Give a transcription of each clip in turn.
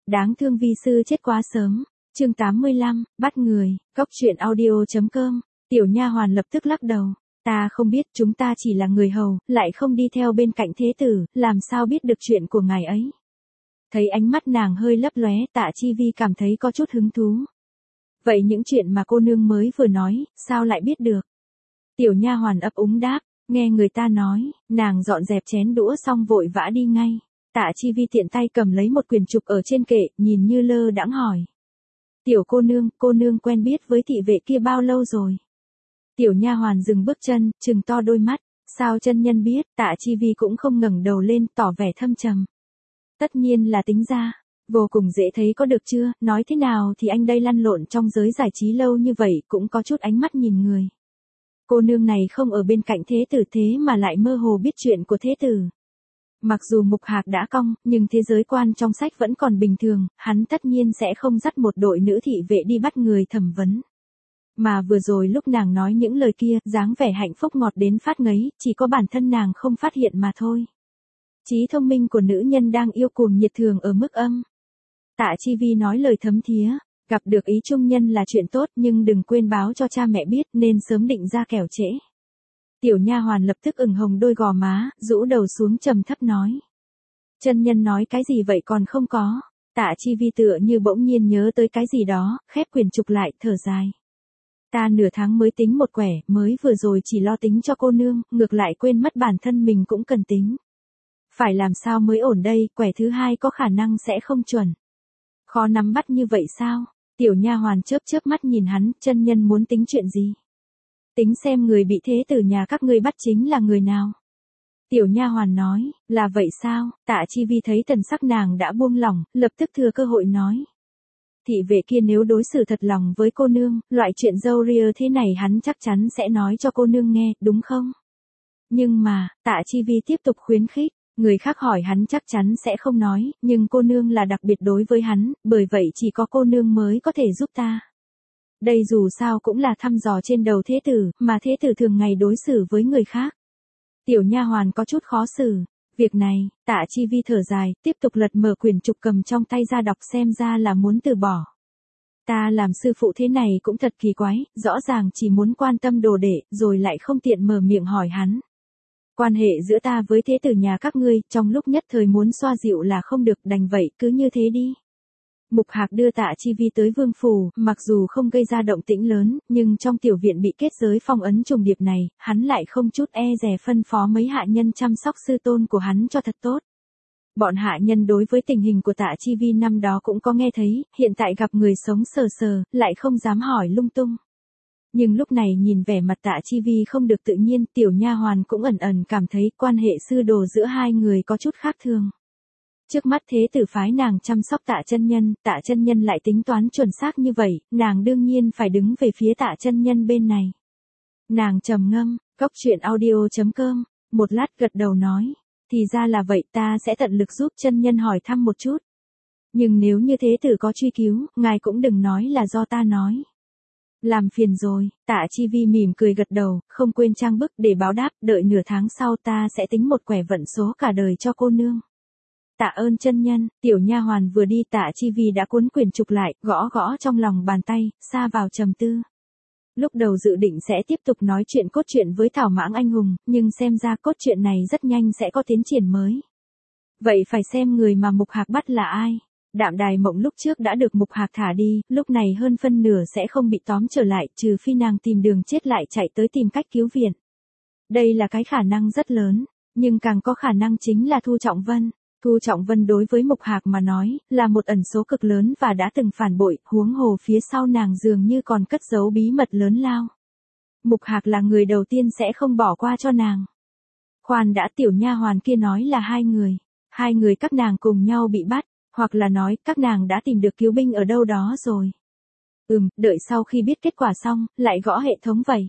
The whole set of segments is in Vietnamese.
Đáng thương vi sư chết quá sớm. Chương 85, bắt người, Cóc truyện audio.com. Tiểu nha hoàn lập tức lắc đầu. Ta không biết, chúng ta chỉ là người hầu, lại không đi theo bên cạnh thế tử, làm sao biết được chuyện của ngài ấy. Thấy ánh mắt nàng hơi lấp lóe, Tạ Chi Vi cảm thấy có chút hứng thú. Vậy những chuyện mà cô nương mới vừa nói, sao lại biết được? Tiểu nha hoàn ấp úng đáp, nghe người ta nói, nàng dọn dẹp chén đũa xong vội vã đi ngay. Tạ Chi Vi tiện tay cầm lấy một quyển trục ở trên kệ, nhìn như lơ đãng hỏi. Tiểu cô nương quen biết với thị vệ kia bao lâu rồi? Tiểu nha hoàn dừng bước chân, trừng to đôi mắt, sao chân nhân biết? Tạ Chi Vi cũng không ngẩng đầu lên, tỏ vẻ thâm trầm. Tất nhiên là tính ra, vô cùng dễ thấy có được chưa, nói thế nào thì anh đây lăn lộn trong giới giải trí lâu như vậy cũng có chút ánh mắt nhìn người. Cô nương này không ở bên cạnh thế tử thế mà lại mơ hồ biết chuyện của thế tử. Mặc dù mục hạc đã cong, nhưng thế giới quan trong sách vẫn còn bình thường, hắn tất nhiên sẽ không dắt một đội nữ thị vệ đi bắt người thẩm vấn. Mà vừa rồi lúc nàng nói những lời kia, dáng vẻ hạnh phúc ngọt đến phát ngấy, chỉ có bản thân nàng không phát hiện mà thôi. Trí thông minh của nữ nhân đang yêu cuồng nhiệt thường ở mức âm. Tạ Chi Vi nói lời thấm thía, gặp được ý trung nhân là chuyện tốt nhưng đừng quên báo cho cha mẹ biết nên sớm định ra kẻo trễ. Tiểu nha hoàn lập tức ửng hồng đôi gò má, rũ đầu xuống trầm thấp nói. Chân nhân nói cái gì vậy còn không có. Tạ Chi Vi tựa như bỗng nhiên nhớ tới cái gì đó, khép quyển trục lại, thở dài. Ta nửa tháng mới tính một quẻ, mới vừa rồi chỉ lo tính cho cô nương, ngược lại quên mất bản thân mình cũng cần tính. Phải làm sao mới ổn đây, quẻ thứ hai có khả năng sẽ không chuẩn. Khó nắm bắt như vậy sao? Tiểu nha hoàn chớp chớp mắt nhìn hắn, chân nhân muốn tính chuyện gì? Tính xem người bị thế tử nhà các ngươi bắt chính là người nào? Tiểu nha hoàn nói, là vậy sao? Tạ Chi Vi thấy thần sắc nàng đã buông lỏng, lập tức thừa cơ hội nói. Thị vệ kia nếu đối xử thật lòng với cô nương, loại chuyện dâu ria thế này hắn chắc chắn sẽ nói cho cô nương nghe, đúng không? Nhưng mà, Tạ Chi Vi tiếp tục khuyến khích, người khác hỏi hắn chắc chắn sẽ không nói, nhưng cô nương là đặc biệt đối với hắn, bởi vậy chỉ có cô nương mới có thể giúp ta. Đây dù sao cũng là thăm dò trên đầu thế tử, mà thế tử thường ngày đối xử với người khác. Tiểu nha hoàn có chút khó xử. Việc này, Tạ Chi Vi thở dài, tiếp tục lật mở quyển trục cầm trong tay ra đọc xem ra là muốn từ bỏ. Ta làm sư phụ thế này cũng thật kỳ quái, rõ ràng chỉ muốn quan tâm đồ đệ, rồi lại không tiện mở miệng hỏi hắn. Quan hệ giữa ta với thế tử nhà các ngươi, trong lúc nhất thời muốn xoa dịu là không được, đành vậy, cứ như thế đi. Mục Hạc đưa Tạ Chi Vi tới vương phủ, mặc dù không gây ra động tĩnh lớn, nhưng trong tiểu viện bị kết giới phong ấn trùng điệp này, hắn lại không chút e dè phân phó mấy hạ nhân chăm sóc sư tôn của hắn cho thật tốt. Bọn hạ nhân đối với tình hình của Tạ Chi Vi năm đó cũng có nghe thấy, hiện tại gặp người sống sờ sờ, lại không dám hỏi lung tung. Nhưng lúc này nhìn vẻ mặt Tạ Chi Vi không được tự nhiên, tiểu nha hoàn cũng ẩn ẩn cảm thấy quan hệ sư đồ giữa hai người có chút khác thường. Trước mắt thế tử phái nàng chăm sóc Tạ chân nhân lại tính toán chuẩn xác như vậy, nàng đương nhiên phải đứng về phía Tạ chân nhân bên này. Nàng trầm ngâm, Cóc truyện audio.com, một lát gật đầu nói, thì ra là vậy, ta sẽ tận lực giúp chân nhân hỏi thăm một chút. Nhưng nếu như thế tử có truy cứu, ngài cũng đừng nói là do ta nói. Làm phiền rồi, Tạ Chi Vi mỉm cười gật đầu, không quên trang bức để báo đáp, đợi nửa tháng sau ta sẽ tính một quẻ vận số cả đời cho cô nương. Tạ ơn chân nhân. Tiểu nha hoàn vừa đi, Tạ Chi Vi đã cuốn quyển trục lại, gõ gõ trong lòng bàn tay, sa vào trầm tư. Lúc đầu dự định sẽ tiếp tục nói chuyện cốt truyện với Thảo Mãng anh hùng, nhưng xem ra cốt truyện này rất nhanh sẽ có tiến triển mới. Vậy phải xem người mà Mục Hạc bắt là ai. Đạm Đài Mộng lúc trước đã được Mục Hạc thả đi, lúc này hơn phân nửa sẽ không bị tóm trở lại, trừ phi nàng tìm đường chết lại chạy tới tìm cách cứu viện. Đây là cái khả năng rất lớn, nhưng càng có khả năng chính là Thu Trọng Vân. Thu Trọng Vân đối với Mục Hạc mà nói, là một ẩn số cực lớn và đã từng phản bội, huống hồ phía sau nàng dường như còn cất giấu bí mật lớn lao. Mục Hạc là người đầu tiên sẽ không bỏ qua cho nàng. Khoan đã, tiểu nha hoàn kia nói là hai người các nàng cùng nhau bị bắt, hoặc là nói các nàng đã tìm được cứu binh ở đâu đó rồi. Đợi sau khi biết kết quả xong, lại gõ hệ thống vậy.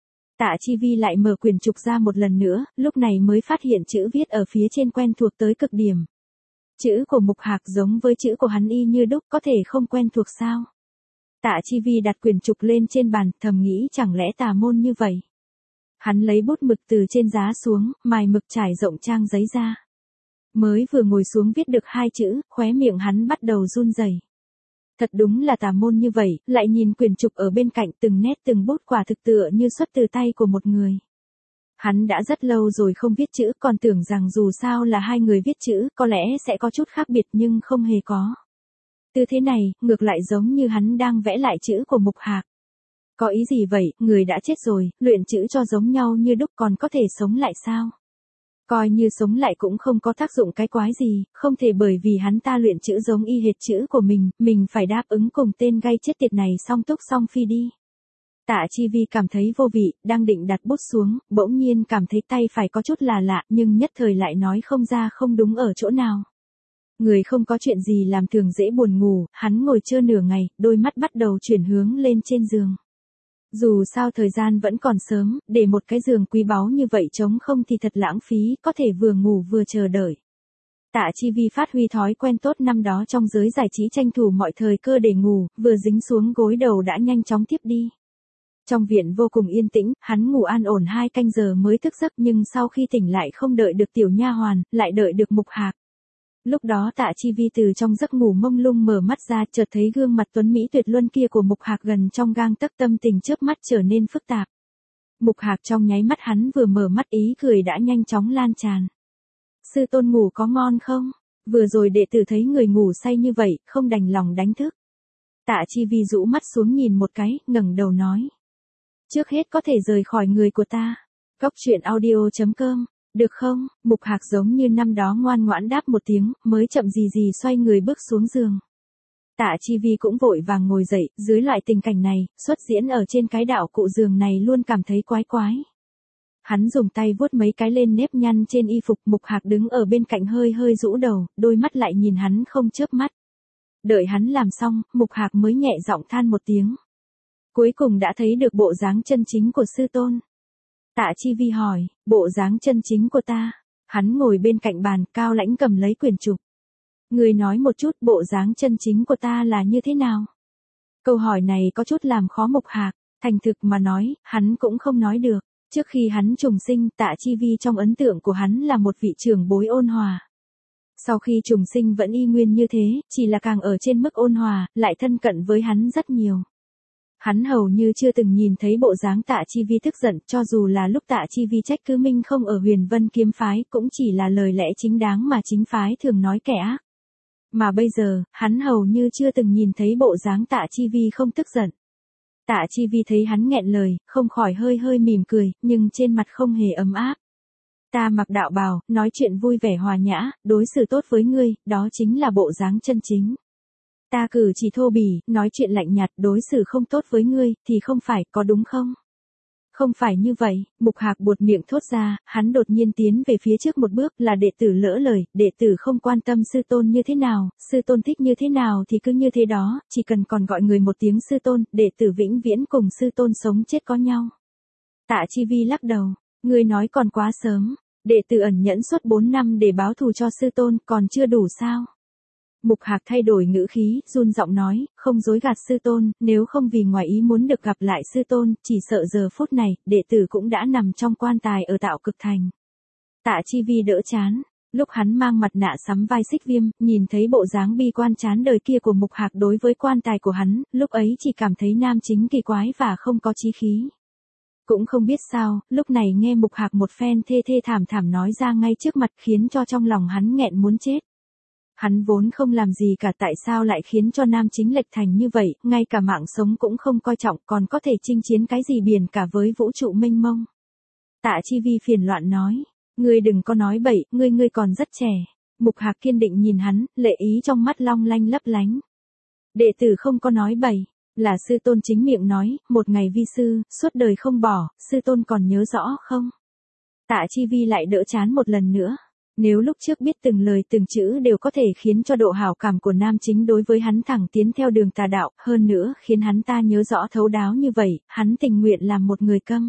Tạ Chi Vi lại mở quyển trục ra một lần nữa, lúc này mới phát hiện chữ viết ở phía trên quen thuộc tới cực điểm. Chữ của Mục Hạc giống với chữ của hắn y như đúc, có thể không quen thuộc sao? Tạ Chi Vi đặt quyển trục lên trên bàn, thầm nghĩ chẳng lẽ tà môn như vậy. Hắn lấy bút mực từ trên giá xuống, mài mực trải rộng trang giấy ra. Mới vừa ngồi xuống viết được 2 chữ, khóe miệng hắn bắt đầu run rẩy. Thật đúng là tà môn như vậy, lại nhìn quyển trục ở bên cạnh từng nét từng bút quả thực tựa như xuất từ tay của một người. Hắn đã rất lâu rồi không viết chữ, còn tưởng rằng dù sao là 2 người viết chữ, có lẽ sẽ có chút khác biệt nhưng không hề có. Tư thế này, ngược lại giống như hắn đang vẽ lại chữ của Mục Hạc. Có ý gì vậy, người đã chết rồi, luyện chữ cho giống nhau như đúc còn có thể sống lại sao? Coi như sống lại cũng không có tác dụng cái quái gì, không thể bởi vì hắn ta luyện chữ giống y hệt chữ của mình phải đáp ứng cùng tên gây chết tiệt này song túc song phi đi. Tạ Chi Vi cảm thấy vô vị, đang định đặt bút xuống, bỗng nhiên cảm thấy tay phải có chút là lạ nhưng nhất thời lại nói không ra không đúng ở chỗ nào. Người không có chuyện gì làm thường dễ buồn ngủ, hắn ngồi trơ nửa ngày, đôi mắt bắt đầu chuyển hướng lên trên giường. Dù sao thời gian vẫn còn sớm, để một cái giường quý báu như vậy trống không thì thật lãng phí, có thể vừa ngủ vừa chờ đợi. Tạ Chi Vi phát huy thói quen tốt năm đó trong giới giải trí tranh thủ mọi thời cơ để ngủ, vừa dính xuống gối đầu đã nhanh chóng tiếp đi. Trong viện vô cùng yên tĩnh, hắn ngủ an ổn 2 canh giờ mới thức giấc nhưng sau khi tỉnh lại không đợi được tiểu nha hoàn, lại đợi được Mục Hạc. Lúc đó Tạ Chi Vi từ trong giấc ngủ mông lung mở mắt ra chợt thấy gương mặt tuấn Mỹ tuyệt luân kia của Mục Hạc gần trong gang tấc, tâm tình chớp mắt trở nên phức tạp. Mục Hạc trong nháy mắt hắn vừa mở mắt ý cười đã nhanh chóng lan tràn. Sư tôn ngủ có ngon không? Vừa rồi đệ tử thấy người ngủ say như vậy, không đành lòng đánh thức. Tạ Chi Vi rũ mắt xuống nhìn một cái, ngẩng đầu nói. Trước hết có thể rời khỏi người của ta. Góc truyện audio.com, được không? Mục Hạc giống như năm đó ngoan ngoãn đáp một tiếng, mới chậm gì gì xoay người bước xuống giường. Tạ Chi Vi cũng vội vàng ngồi dậy, dưới loại tình cảnh này, xuất diễn ở trên cái đạo cụ giường này luôn cảm thấy quái quái. Hắn dùng tay vuốt mấy cái lên nếp nhăn trên y phục, Mục Hạc đứng ở bên cạnh hơi hơi rũ đầu, đôi mắt lại nhìn hắn không chớp mắt. Đợi hắn làm xong, Mục Hạc mới nhẹ giọng than một tiếng. Cuối cùng đã thấy được bộ dáng chân chính của sư tôn. Tạ Chi Vi hỏi, bộ dáng chân chính của ta. Hắn ngồi bên cạnh bàn, cao lãnh cầm lấy quyển trục. Người nói một chút bộ dáng chân chính của ta là như thế nào? Câu hỏi này có chút làm khó Mục Hạc, thành thực mà nói, hắn cũng không nói được. Trước khi hắn trùng sinh, Tạ Chi Vi trong ấn tượng của hắn là một vị trưởng bối ôn hòa. Sau khi trùng sinh vẫn y nguyên như thế, chỉ là càng ở trên mức ôn hòa, lại thân cận với hắn rất nhiều. Hắn hầu như chưa từng nhìn thấy bộ dáng Tạ Chi Vi tức giận, cho dù là lúc Tạ Chi Vi trách cứ Minh không ở Huyền Vân kiếm phái, cũng chỉ là lời lẽ chính đáng mà chính phái thường nói kẻ ác. Mà bây giờ, hắn hầu như chưa từng nhìn thấy bộ dáng Tạ Chi Vi không tức giận. Tạ Chi Vi thấy hắn nghẹn lời, không khỏi hơi hơi mỉm cười, nhưng trên mặt không hề ấm áp. Ta mặc đạo bào, nói chuyện vui vẻ hòa nhã, đối xử tốt với ngươi, đó chính là bộ dáng chân chính. Ta cử chỉ thô bỉ, nói chuyện lạnh nhạt, đối xử không tốt với ngươi, thì không phải, có đúng không? Không phải như vậy, Mục Hạc buột miệng thốt ra, hắn đột nhiên tiến về phía trước một bước, là đệ tử lỡ lời, đệ tử không quan tâm sư tôn như thế nào, sư tôn thích như thế nào thì cứ như thế đó, chỉ cần còn gọi người một tiếng sư tôn, đệ tử vĩnh viễn cùng sư tôn sống chết có nhau. Tạ Chi Vi lắc đầu, ngươi nói còn quá sớm, đệ tử ẩn nhẫn suốt 4 năm để báo thù cho sư tôn, còn chưa đủ sao? Mục Hạc thay đổi ngữ khí, run giọng nói, không dối gạt sư tôn, nếu không vì ngoài ý muốn được gặp lại sư tôn, chỉ sợ giờ phút này, đệ tử cũng đã nằm trong quan tài ở Tạo Cực Thành. Tạ Chi Vi đỡ chán, lúc hắn mang mặt nạ sắm vai Xích Viêm, nhìn thấy bộ dáng bi quan chán đời kia của Mục Hạc đối với quan tài của hắn, lúc ấy chỉ cảm thấy nam chính kỳ quái và không có chí khí. Cũng không biết sao, lúc này nghe Mục Hạc một phen thê thê thảm thảm nói ra ngay trước mặt khiến cho trong lòng hắn nghẹn muốn chết. Hắn vốn không làm gì cả, tại sao lại khiến cho nam chính lệch thành như vậy, ngay cả mạng sống cũng không coi trọng, còn có thể chinh chiến cái gì biển cả với vũ trụ mênh mông. Tạ Chi Vi phiền loạn nói, ngươi đừng có nói bậy, ngươi còn rất trẻ. Mục Hạc kiên định nhìn hắn, lệ ý trong mắt long lanh lấp lánh. Đệ tử không có nói bậy, là sư tôn chính miệng nói, một ngày vi sư, suốt đời không bỏ, sư tôn còn nhớ rõ không? Tạ Chi Vi lại đỡ chán một lần nữa. Nếu lúc trước biết từng lời từng chữ đều có thể khiến cho độ hảo cảm của nam chính đối với hắn thẳng tiến theo đường tà đạo, hơn nữa khiến hắn ta nhớ rõ thấu đáo như vậy, hắn tình nguyện làm một người câm.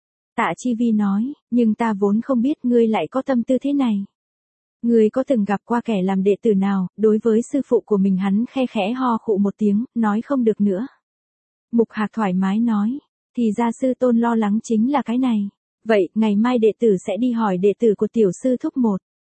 Tạ Chi Vi nói, nhưng ta vốn không biết ngươi lại có tâm tư thế này. Ngươi có từng gặp qua kẻ làm đệ tử nào, đối với sư phụ của mình hắn khe khẽ ho khụ một tiếng, nói không được nữa. Mục Hạc thoải mái nói, thì ra sư tôn lo lắng chính là cái này. Vậy, ngày mai đệ tử sẽ đi hỏi đệ tử của tiểu sư thúc một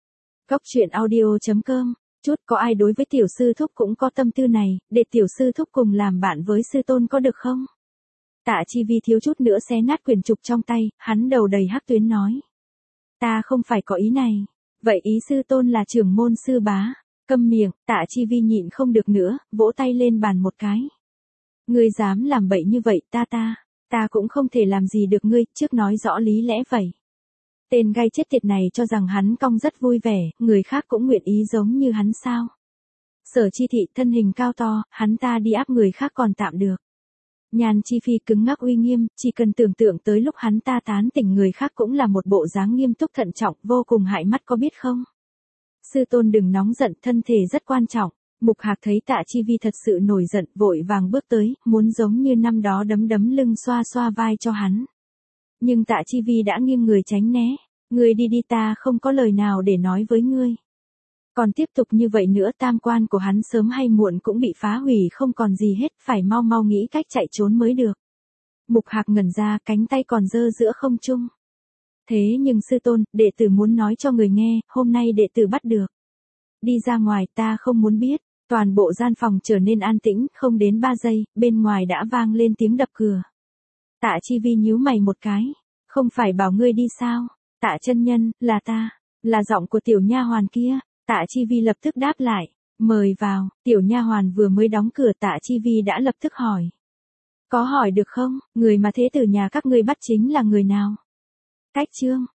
Cốc truyện audio.com. Chút có ai đối với tiểu sư thúc cũng có tâm tư này, để tiểu sư thúc cùng làm bạn với sư tôn có được không? Tạ Chi Vi thiếu chút nữa xé nát quyển trục trong tay, hắn đầu đầy hắc tuyến nói. Ta không phải có ý này. Vậy ý sư tôn là trưởng môn sư bá. Câm miệng, Tạ Chi Vi nhịn không được nữa, vỗ tay lên bàn một cái. Ngươi dám làm bậy như vậy ta cũng không thể làm gì được ngươi, trước nói rõ lý lẽ vậy. Tên gai chết tiệt này cho rằng hắn cong rất vui vẻ, người khác cũng nguyện ý giống như hắn sao. Sở Chi Thị thân hình cao to, hắn ta đi áp người khác còn tạm được. Nhan Chi Phi cứng ngắc uy nghiêm, chỉ cần tưởng tượng tới lúc hắn ta tán tỉnh người khác cũng là một bộ dáng nghiêm túc thận trọng, vô cùng hại mắt có biết không? Sư tôn đừng nóng giận, thân thể rất quan trọng. Mục Hạc thấy Tạ Chi Vi thật sự nổi giận, vội vàng bước tới, muốn giống như năm đó đấm lưng xoa xoa vai cho hắn. Nhưng Tạ Chi Vi đã nghiêng người tránh né. Ngươi đi đi, ta không có lời nào để nói với ngươi. Còn tiếp tục như vậy nữa tam quan của hắn sớm hay muộn cũng bị phá hủy không còn gì hết, phải mau mau nghĩ cách chạy trốn mới được. Mục Hạc ngẩn ra, cánh tay còn giơ giữa không trung. Thế nhưng sư tôn, đệ tử muốn nói cho người nghe, hôm nay đệ tử bắt được. Đi ra ngoài, ta không muốn biết. Toàn bộ gian phòng trở nên an tĩnh, không đến 3 giây, bên ngoài đã vang lên tiếng đập cửa. Tạ Chi Vi nhíu mày một cái. Không phải bảo ngươi đi sao? Tạ chân nhân, là ta. Là giọng của tiểu nha hoàn kia. Tạ Chi Vi lập tức đáp lại. Mời vào. Tiểu nha hoàn vừa mới đóng cửa, Tạ Chi Vi đã lập tức hỏi. Có hỏi được không? Người mà thế tử nhà các ngươi bắt chính là người nào? Cách Trương.